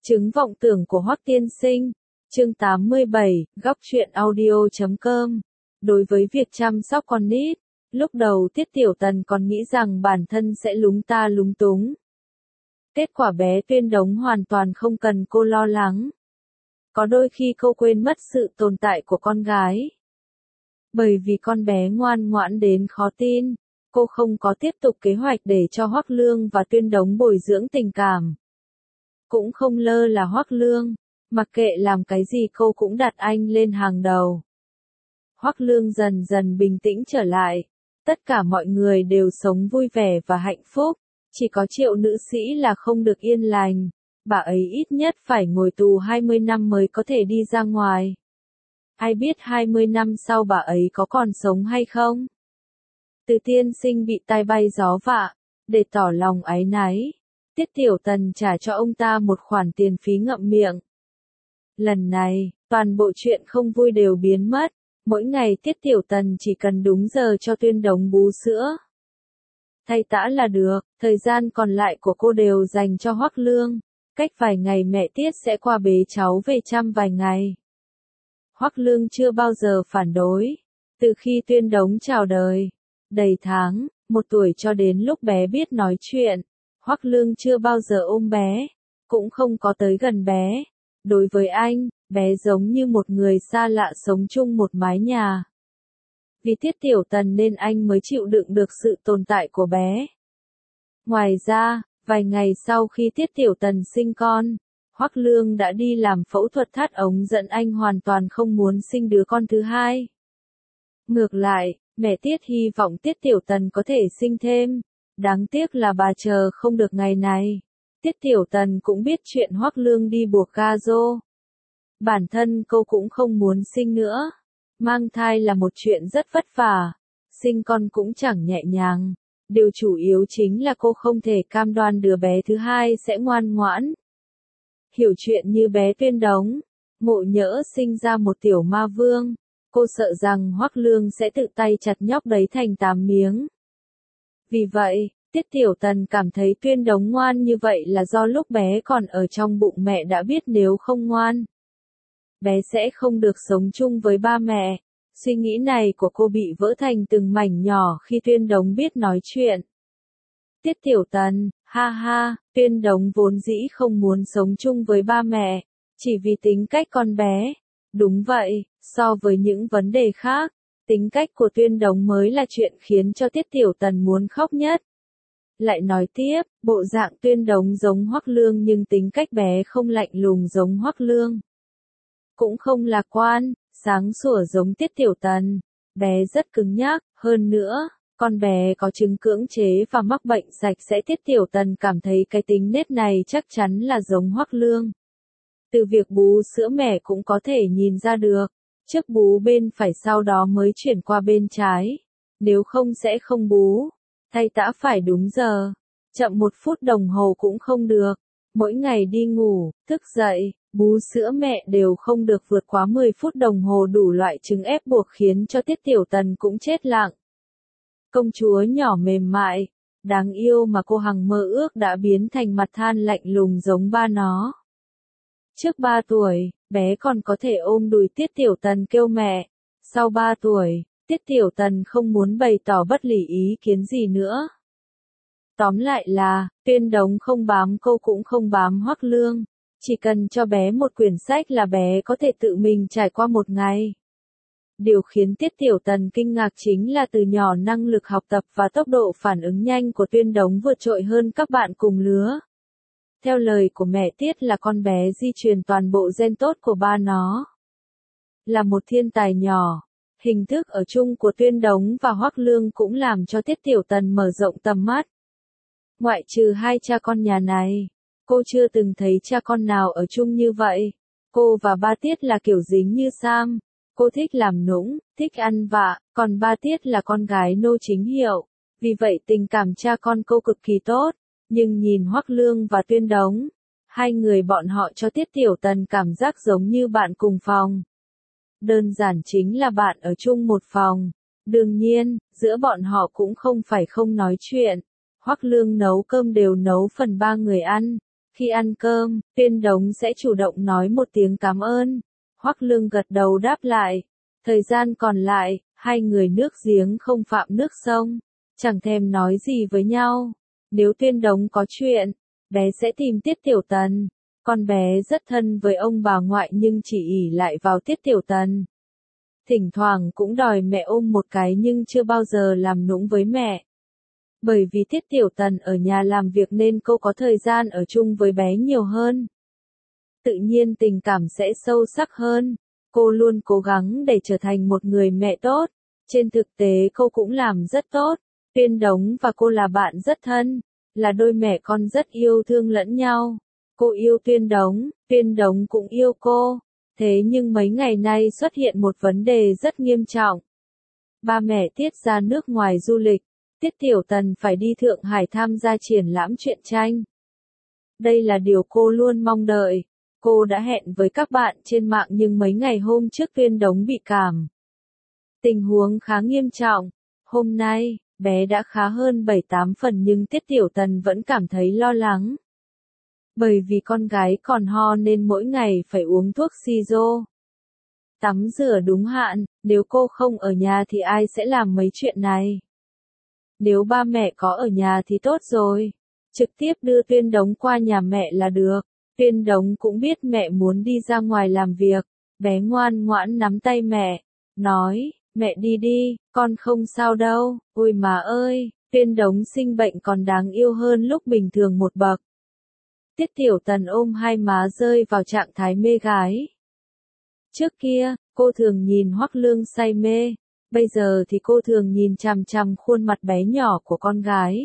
Chứng vọng tưởng của Hoắc Tiên Sinh, chương 87, góc truyện audio.com. Đối với việc chăm sóc con nít, lúc đầu Tiết Tiểu Tần còn nghĩ rằng bản thân sẽ lúng ta lúng túng. Kết quả bé Tuyên Đống hoàn toàn không cần cô lo lắng. Có đôi khi cô quên mất sự tồn tại của con gái. Bởi vì con bé ngoan ngoãn đến khó tin, cô không có tiếp tục kế hoạch để cho Hoắc Lương và Tuyên Đống bồi dưỡng tình cảm. Cũng không lơ là Hoắc Lương, mặc kệ làm cái gì cô cũng đặt anh lên hàng đầu. Hoắc Lương dần dần bình tĩnh trở lại, tất cả mọi người đều sống vui vẻ và hạnh phúc, chỉ có Triệu nữ sĩ là không được yên lành, bà ấy ít nhất phải ngồi tù 20 năm mới có thể đi ra ngoài. Ai biết 20 năm sau bà ấy có còn sống hay không? Từ Tiên Sinh bị tai bay gió vạ, để tỏ lòng áy náy, Tiết Tiểu Tần trả cho ông ta một khoản tiền phí ngậm miệng. Lần này, toàn bộ chuyện không vui đều biến mất, mỗi ngày Tiết Tiểu Tần chỉ cần đúng giờ cho Tuyên Đống bú sữa. Thay tã là được, thời gian còn lại của cô đều dành cho Hoắc Lương, cách vài ngày mẹ Tiết sẽ qua bế cháu về chăm vài ngày. Hoắc Lương chưa bao giờ phản đối, từ khi Tuyên Đống chào đời, đầy tháng, 1 tuổi cho đến lúc bé biết nói chuyện. Hoắc Lương chưa bao giờ ôm bé, cũng không có tới gần bé. Đối với anh, bé giống như một người xa lạ sống chung một mái nhà. Vì Tiết Tiểu Tần nên anh mới chịu đựng được sự tồn tại của bé. Ngoài ra, vài ngày sau khi Tiết Tiểu Tần sinh con, Hoắc Lương đã đi làm phẫu thuật thắt ống dẫn, anh hoàn toàn không muốn sinh đứa con thứ hai. Ngược lại, mẹ Tiết hy vọng Tiết Tiểu Tần có thể sinh thêm. Đáng tiếc là bà chờ không được ngày này. Tiết Tiểu Tần cũng biết chuyện Hoắc Lương đi buộc ga rô. Bản thân cô cũng không muốn sinh nữa. Mang thai là một chuyện rất vất vả. Sinh con cũng chẳng nhẹ nhàng. Điều chủ yếu chính là cô không thể cam đoan đứa bé thứ hai sẽ ngoan ngoãn. Hiểu chuyện như bé Tuyên Đống, Mộ Nhỡ sinh ra một tiểu ma vương. Cô sợ rằng Hoắc Lương sẽ tự tay chặt nhóc đấy thành 8 miếng. Vì vậy, Tiết Tiểu Tần cảm thấy Tuyên Đống ngoan như vậy là do lúc bé còn ở trong bụng mẹ đã biết nếu không ngoan, bé sẽ không được sống chung với ba mẹ. Suy nghĩ này của cô bị vỡ thành từng mảnh nhỏ khi Tuyên Đống biết nói chuyện. Tiết Tiểu Tần, ha ha, Tuyên Đống vốn dĩ không muốn sống chung với ba mẹ, chỉ vì tính cách con bé. Đúng vậy, so với những vấn đề khác, tính cách của Tuyên Đống mới là chuyện khiến cho Tiết Tiểu Tần muốn khóc nhất. Lại nói tiếp, bộ dạng Tuyên Đống giống Hoắc Lương nhưng tính cách bé không lạnh lùng giống Hoắc Lương. Cũng không lạc quan, sáng sủa giống Tiết Tiểu Tần. Bé rất cứng nhắc, hơn nữa, con bé có chứng cưỡng chế và mắc bệnh sạch sẽ. Tiết Tiểu Tần cảm thấy cái tính nết này chắc chắn là giống Hoắc Lương. Từ việc bú sữa mẹ cũng có thể nhìn ra được. Trước bú bên phải sau đó mới chuyển qua bên trái. Nếu không sẽ không bú. Thay tã phải đúng giờ. Chậm 1 phút đồng hồ cũng không được. Mỗi ngày đi ngủ, thức dậy, bú sữa mẹ đều không được vượt quá 10 phút đồng hồ, đủ loại chứng ép buộc khiến cho Tiết Tiểu Tần cũng chết lặng. Công chúa nhỏ mềm mại, đáng yêu mà cô hằng mơ ước đã biến thành mặt than lạnh lùng giống ba nó. Trước 3 tuổi, bé còn có thể ôm đùi Tiết Tiểu Tần kêu mẹ. Sau 3 tuổi, Tiết Tiểu Tần không muốn bày tỏ bất lì ý kiến gì nữa. Tóm lại là, Tuyên Đống không bám cô cũng không bám Hoắc Lương. Chỉ cần cho bé một quyển sách là bé có thể tự mình trải qua một ngày. Điều khiến Tiết Tiểu Tần kinh ngạc chính là từ nhỏ năng lực học tập và tốc độ phản ứng nhanh của Tuyên Đống vượt trội hơn các bạn cùng lứa. Theo lời của mẹ Tiết là con bé di truyền toàn bộ gen tốt của ba nó. Là một thiên tài nhỏ, hình thức ở chung của Tuyên Đống và Hoắc Lương cũng làm cho Tiết Tiểu Tần mở rộng tầm mắt. Ngoại trừ 2 cha con nhà này, cô chưa từng thấy cha con nào ở chung như vậy. Cô và ba Tiết là kiểu dính như Sam. Cô thích làm nũng, thích ăn vạ, còn ba Tiết là con gái nô chính hiệu. Vì vậy tình cảm cha con cô cực kỳ tốt. Nhưng nhìn Hoắc Lương và Tuyên Đống, hai người bọn họ cho Tiết Tiểu Tần cảm giác giống như bạn cùng phòng. Đơn giản chính là bạn ở chung một phòng. Đương nhiên, giữa bọn họ cũng không phải không nói chuyện. Hoắc Lương nấu cơm đều nấu phần 3 người ăn. Khi ăn cơm, Tuyên Đống sẽ chủ động nói một tiếng cảm ơn. Hoắc Lương gật đầu đáp lại. Thời gian còn lại, hai người nước giếng không phạm nước sông, chẳng thèm nói gì với nhau. Nếu Tuyên Đống có chuyện, bé sẽ tìm Tiết Tiểu Tần. Con bé rất thân với ông bà ngoại nhưng chỉ ỷ lại vào Tiết Tiểu Tần. Thỉnh thoảng cũng đòi mẹ ôm một cái nhưng chưa bao giờ làm nũng với mẹ. Bởi vì Tiết Tiểu Tần ở nhà làm việc nên cô có thời gian ở chung với bé nhiều hơn. Tự nhiên tình cảm sẽ sâu sắc hơn. Cô luôn cố gắng để trở thành một người mẹ tốt. Trên thực tế cô cũng làm rất tốt. Tuyên Đống và cô là bạn rất thân, là đôi mẹ con rất yêu thương lẫn nhau. Cô yêu Tuyên Đống cũng yêu cô. Thế nhưng mấy ngày nay xuất hiện một vấn đề rất nghiêm trọng. Ba mẹ Tiết ra nước ngoài du lịch, Tiết Tiểu Tần phải đi Thượng Hải tham gia triển lãm truyện tranh. Đây là điều cô luôn mong đợi. Cô đã hẹn với các bạn trên mạng nhưng mấy ngày hôm trước Tuyên Đống bị cảm. Tình huống khá nghiêm trọng. Hôm nay, bé đã khá hơn 7-8 phần nhưng Tiết Tiểu Tần vẫn cảm thấy lo lắng. Bởi vì con gái còn ho nên mỗi ngày phải uống thuốc siro. Tắm rửa đúng hạn, nếu cô không ở nhà thì ai sẽ làm mấy chuyện này? Nếu ba mẹ có ở nhà thì tốt rồi. Trực tiếp đưa Tuyên Đống qua nhà mẹ là được. Tuyên Đống cũng biết mẹ muốn đi ra ngoài làm việc. Bé ngoan ngoãn nắm tay mẹ. Nói, mẹ đi đi, con không sao đâu. Ôi mà ơi, Tuyên Đống sinh bệnh còn đáng yêu hơn lúc bình thường một bậc. Tiết Tiểu Tần ôm hai má rơi vào trạng thái mê gái. Trước kia, cô thường nhìn Hoắc Lương say mê. Bây giờ thì cô thường nhìn chằm chằm khuôn mặt bé nhỏ của con gái.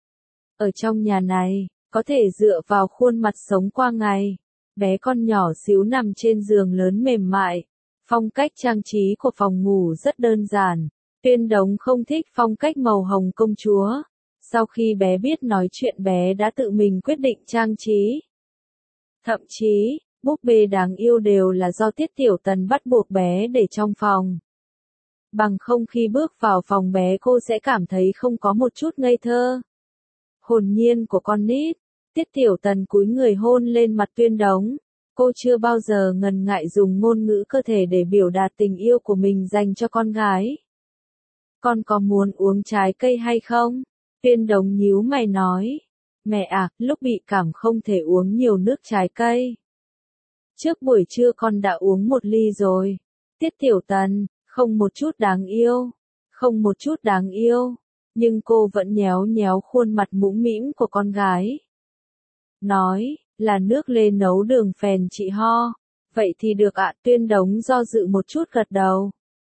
Ở trong nhà này, có thể dựa vào khuôn mặt sống qua ngày. Bé con nhỏ xíu nằm trên giường lớn mềm mại. Phong cách trang trí của phòng ngủ rất đơn giản. Tuyên Đống không thích phong cách màu hồng công chúa. Sau khi bé biết nói chuyện bé đã tự mình quyết định trang trí. Thậm chí, búp bê đáng yêu đều là do Tiết Tiểu Tần bắt buộc bé để trong phòng. Bằng không khi bước vào phòng bé cô sẽ cảm thấy không có một chút ngây thơ. Hồn nhiên của con nít. Tiết Tiểu Tần cúi người hôn lên mặt Tuyên Đống. Cô chưa bao giờ ngần ngại dùng ngôn ngữ cơ thể để biểu đạt tình yêu của mình dành cho con gái. Con có muốn uống trái cây hay không? Tuyên Đống nhíu mày nói. Mẹ à, lúc bị cảm không thể uống nhiều nước trái cây. Trước buổi trưa con đã uống 1 ly rồi. Tiết Tiểu Tần, không một chút đáng yêu. Không một chút đáng yêu. Nhưng cô vẫn nhéo nhéo khuôn mặt mũm mĩm của con gái. Nói, là nước lê nấu đường phèn chị ho. Vậy thì được ạ. Tuyên Đống do dự một chút gật đầu.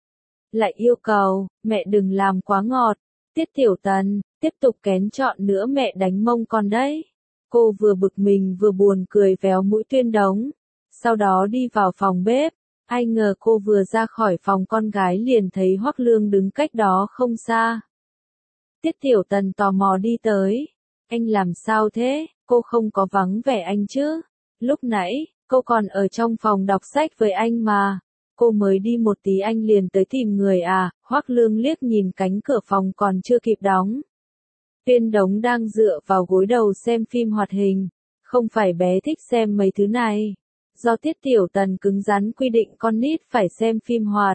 Lại yêu cầu, mẹ đừng làm quá ngọt. Tiết Tiểu Tần, tiếp tục kén chọn nữa mẹ đánh mông con đấy. Cô vừa bực mình vừa buồn cười véo mũi Tuyên Đống. Sau đó đi vào phòng bếp. Ai ngờ cô vừa ra khỏi phòng con gái liền thấy Hoắc Lương đứng cách đó không xa. Tiết Tiểu Tần tò mò đi tới. Anh làm sao thế? Cô không có vắng vẻ anh chứ? Lúc nãy, cô còn ở trong phòng đọc sách với anh mà. Cô mới đi một tí anh liền tới tìm người à? Hoắc Lương liếc nhìn cánh cửa phòng còn chưa kịp đóng. Tuyên Đống đang dựa vào gối đầu xem phim hoạt hình. Không phải bé thích xem mấy thứ này. Do Tiết Tiểu Tần cứng rắn quy định con nít phải xem phim hoạt.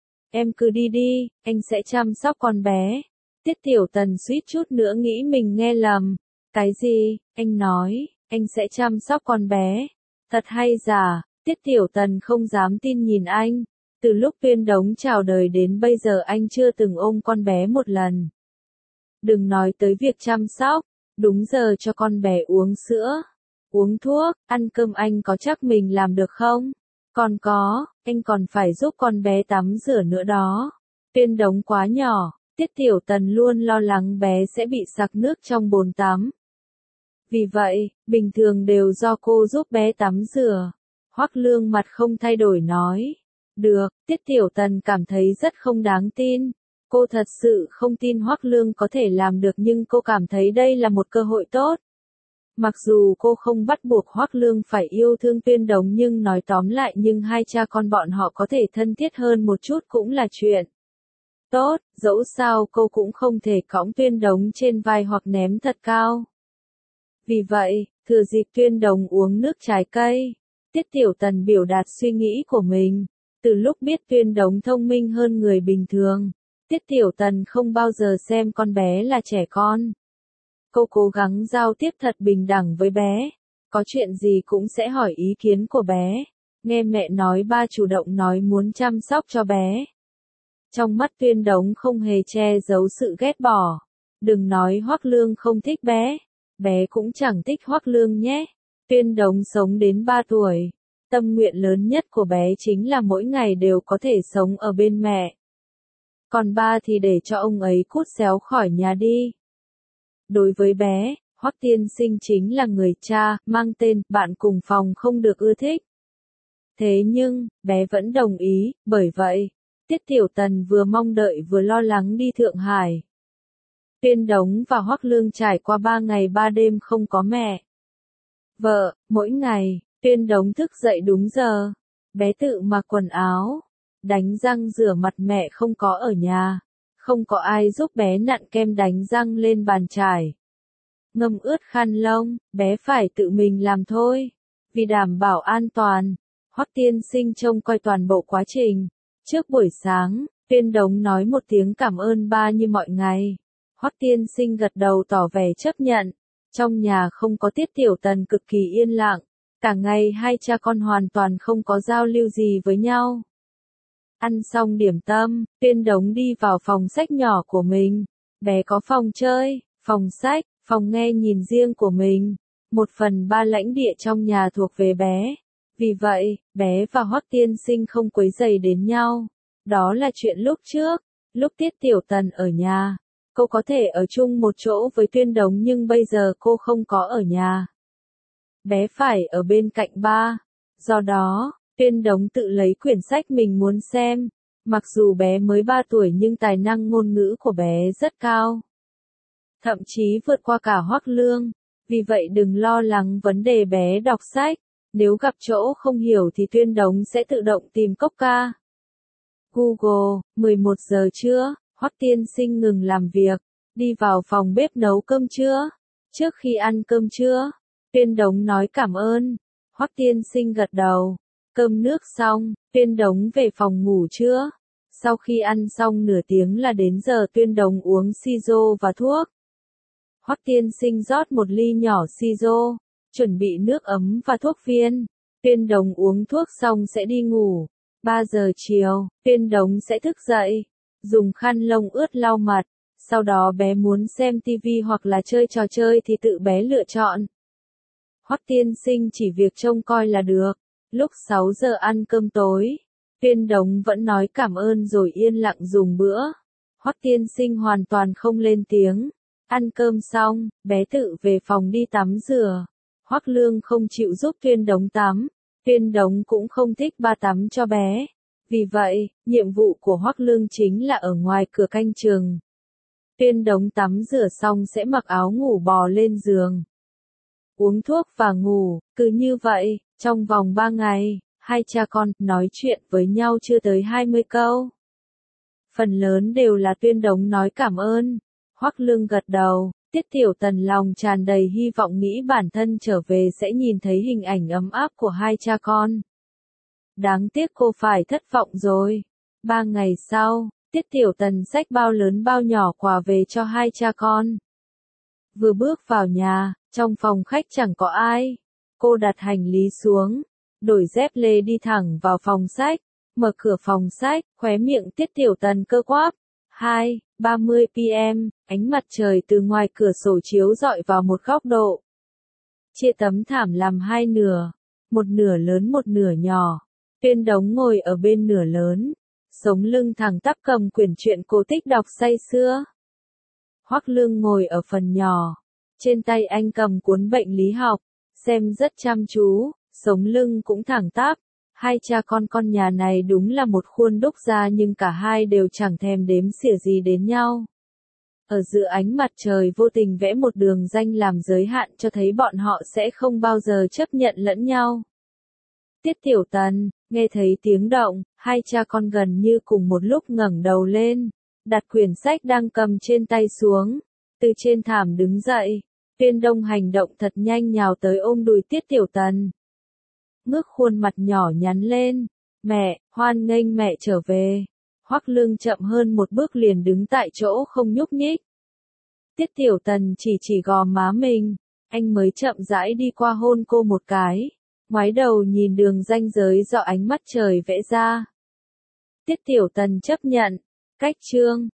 Em cứ đi đi, anh sẽ chăm sóc con bé. Tiết Tiểu Tần suýt chút nữa nghĩ mình nghe lầm. Cái gì? Anh nói, anh sẽ chăm sóc con bé. Thật hay giả? Tiết Tiểu Tần không dám tin nhìn anh. Từ lúc Tuyên Đống chào đời đến bây giờ anh chưa từng ôm con bé một lần. Đừng nói tới việc chăm sóc, đúng giờ cho con bé uống sữa, uống thuốc, ăn cơm anh có chắc mình làm được không? Còn có, anh còn phải giúp con bé tắm rửa nữa đó. Tuyên Đống quá nhỏ, Tiết Tiểu Tần luôn lo lắng bé sẽ bị sặc nước trong bồn tắm. Vì vậy, bình thường đều do cô giúp bé tắm rửa. Hoắc Lương mặt không thay đổi nói. Được, Tiết Tiểu Tần cảm thấy rất không đáng tin. Cô thật sự không tin Hoắc Lương có thể làm được nhưng cô cảm thấy đây là một cơ hội tốt. Mặc dù cô không bắt buộc Hoắc Lương phải yêu thương Tuyên Đống nhưng nói tóm lại nhưng hai cha con bọn họ có thể thân thiết hơn một chút cũng là chuyện tốt, dẫu sao cô cũng không thể cõng Tuyên Đống trên vai hoặc ném thật cao. Vì vậy, Thừa dịp Tuyên Đống uống nước trái cây, Tiết Tiểu Tần biểu đạt suy nghĩ của mình. Từ lúc biết Tuyên Đống thông minh hơn người bình thường, Tiết Tiểu Tần không bao giờ xem con bé là trẻ con. Cô cố gắng giao tiếp thật bình đẳng với bé, có chuyện gì cũng sẽ hỏi ý kiến của bé. Nghe mẹ nói ba chủ động nói muốn chăm sóc cho bé. Trong mắt Tuyên Đống không hề che giấu sự ghét bỏ. Đừng nói Hoắc Lương không thích bé cũng chẳng thích Hoắc Lương nhé. Tuyên Đống sống đến 3 tuổi, tâm nguyện lớn nhất của bé chính là mỗi ngày đều có thể sống ở bên mẹ. Còn ba thì để cho ông ấy cút xéo khỏi nhà đi. Đối với bé, Hoắc tiên sinh chính là người cha, mang tên bạn cùng phòng không được ưa thích. Thế nhưng, bé vẫn đồng ý, bởi vậy, Tiết Tiểu Tần vừa mong đợi vừa lo lắng đi Thượng Hải. Tuyên Đống và Hoắc Lương trải qua 3 ngày 3 đêm không có mẹ. Vợ, mỗi ngày, Tuyên Đống thức dậy đúng giờ. Bé tự mặc quần áo, đánh răng rửa mặt, mẹ không có ở nhà. Không có ai giúp bé nặn kem đánh răng lên bàn chải. Ngâm ướt khăn lông, bé phải tự mình làm thôi. Vì đảm bảo an toàn, Hoắc tiên sinh trông coi toàn bộ quá trình. Trước buổi sáng, Tuyên Đống nói một tiếng cảm ơn ba như mọi ngày. Hoắc tiên sinh gật đầu tỏ vẻ chấp nhận. Trong nhà không có Tiết Tiểu Tần cực kỳ yên lặng. Cả ngày hai cha con hoàn toàn không có giao lưu gì với nhau. Ăn xong điểm tâm, Tuyên Đống đi vào phòng sách nhỏ của mình. Bé có phòng chơi, phòng sách, phòng nghe nhìn riêng của mình. 1/3 lãnh địa trong nhà thuộc về bé. Vì vậy, bé và Hoắc tiên sinh không quấy rầy đến nhau. Đó là chuyện lúc trước, lúc Tiết Tiểu Tần ở nhà. Cô có thể ở chung một chỗ với Tuyên Đống nhưng bây giờ cô không có ở nhà. Bé phải ở bên cạnh ba. Do đó, Tuyên Đống tự lấy quyển sách mình muốn xem. Mặc dù bé mới 3 tuổi nhưng tài năng ngôn ngữ của bé rất cao. Thậm chí vượt qua cả Hoắc Lương. Vì vậy đừng lo lắng vấn đề bé đọc sách. Nếu gặp chỗ không hiểu thì Tuyên Đống sẽ tự động tìm cốc ca. Google, 11 giờ trưa, Hoắc tiên sinh ngừng làm việc, đi vào phòng bếp nấu cơm trưa. Trước khi ăn cơm trưa, Tuyên Đống nói cảm ơn. Hoắc tiên sinh gật đầu. Cơm nước xong, Tuyên Đống về phòng ngủ trưa. Sau khi ăn xong nửa tiếng là đến giờ Tuyên Đống uống siro và thuốc. Hoắc tiên sinh rót một ly nhỏ siro, chuẩn bị nước ấm và thuốc viên. Tuyên Đống uống thuốc xong sẽ đi ngủ. 3 giờ chiều, Tuyên Đống sẽ thức dậy, dùng khăn lông ướt lau mặt. Sau đó bé muốn xem tivi hoặc là chơi trò chơi thì tự bé lựa chọn. Hoắc tiên sinh chỉ việc trông coi là được. Lúc 6 giờ ăn cơm tối, Tuyên Đống vẫn nói cảm ơn rồi yên lặng dùng bữa. Hoắc tiên sinh hoàn toàn không lên tiếng. Ăn cơm xong, bé tự về phòng đi tắm rửa. Hoắc Lương không chịu giúp Tuyên Đống tắm. Tuyên Đống cũng không thích ba tắm cho bé. Vì vậy, nhiệm vụ của Hoắc Lương chính là ở ngoài cửa canh chừng. Tuyên Đống tắm rửa xong sẽ mặc áo ngủ bò lên giường. Uống thuốc và ngủ, cứ như vậy, trong vòng 3 ngày, hai cha con nói chuyện với nhau chưa tới 20 câu. Phần lớn đều là Tuyên Đống nói cảm ơn. Hoắc Lương gật đầu, Tiết Tiểu Tần lòng tràn đầy hy vọng nghĩ bản thân trở về sẽ nhìn thấy hình ảnh ấm áp của hai cha con. Đáng tiếc cô phải thất vọng rồi. 3 ngày sau, Tiết Tiểu Tần xách bao lớn bao nhỏ quà về cho hai cha con. Vừa bước vào nhà, trong phòng khách chẳng có ai. Cô đặt hành lý xuống, đổi dép lê đi thẳng vào phòng sách, mở cửa phòng sách, khóe miệng Tiết Tiểu Tần cơ quáp. 2:30 p.m., ánh mặt trời từ ngoài cửa sổ chiếu rọi vào một góc độ. Chia tấm thảm làm hai nửa, một nửa lớn một nửa nhỏ. Tuyên Đống ngồi ở bên nửa lớn, sống lưng thẳng tắp cầm quyển truyện cổ tích đọc say sưa. Hoắc Lương ngồi ở phần nhỏ, trên tay anh cầm cuốn bệnh lý học, xem rất chăm chú, sống lưng cũng thẳng tắp. Hai cha con nhà này đúng là một khuôn đúc ra nhưng cả hai đều chẳng thèm đếm xỉa gì đến nhau. Ở giữa ánh mặt trời vô tình vẽ một đường ranh làm giới hạn cho thấy bọn họ sẽ không bao giờ chấp nhận lẫn nhau. Tiết Tiểu Tần, nghe thấy tiếng động, hai cha con gần như cùng một lúc ngẩng đầu lên, đặt quyển sách đang cầm trên tay xuống, từ trên thảm đứng dậy. Tuyên Đông hành động thật nhanh nhào tới ôm đùi Tiết Tiểu Tần. Ngước khuôn mặt nhỏ nhắn lên. Mẹ, hoan nghênh mẹ trở về. Hoắc Lương chậm hơn một bước liền đứng tại chỗ không nhúc nhích. Tiết Tiểu Tần chỉ gò má mình. Anh mới chậm rãi đi qua hôn cô một cái. Ngoái đầu nhìn đường ranh giới do ánh mắt trời vẽ ra. Tiết Tiểu Tần chấp nhận. Cách chương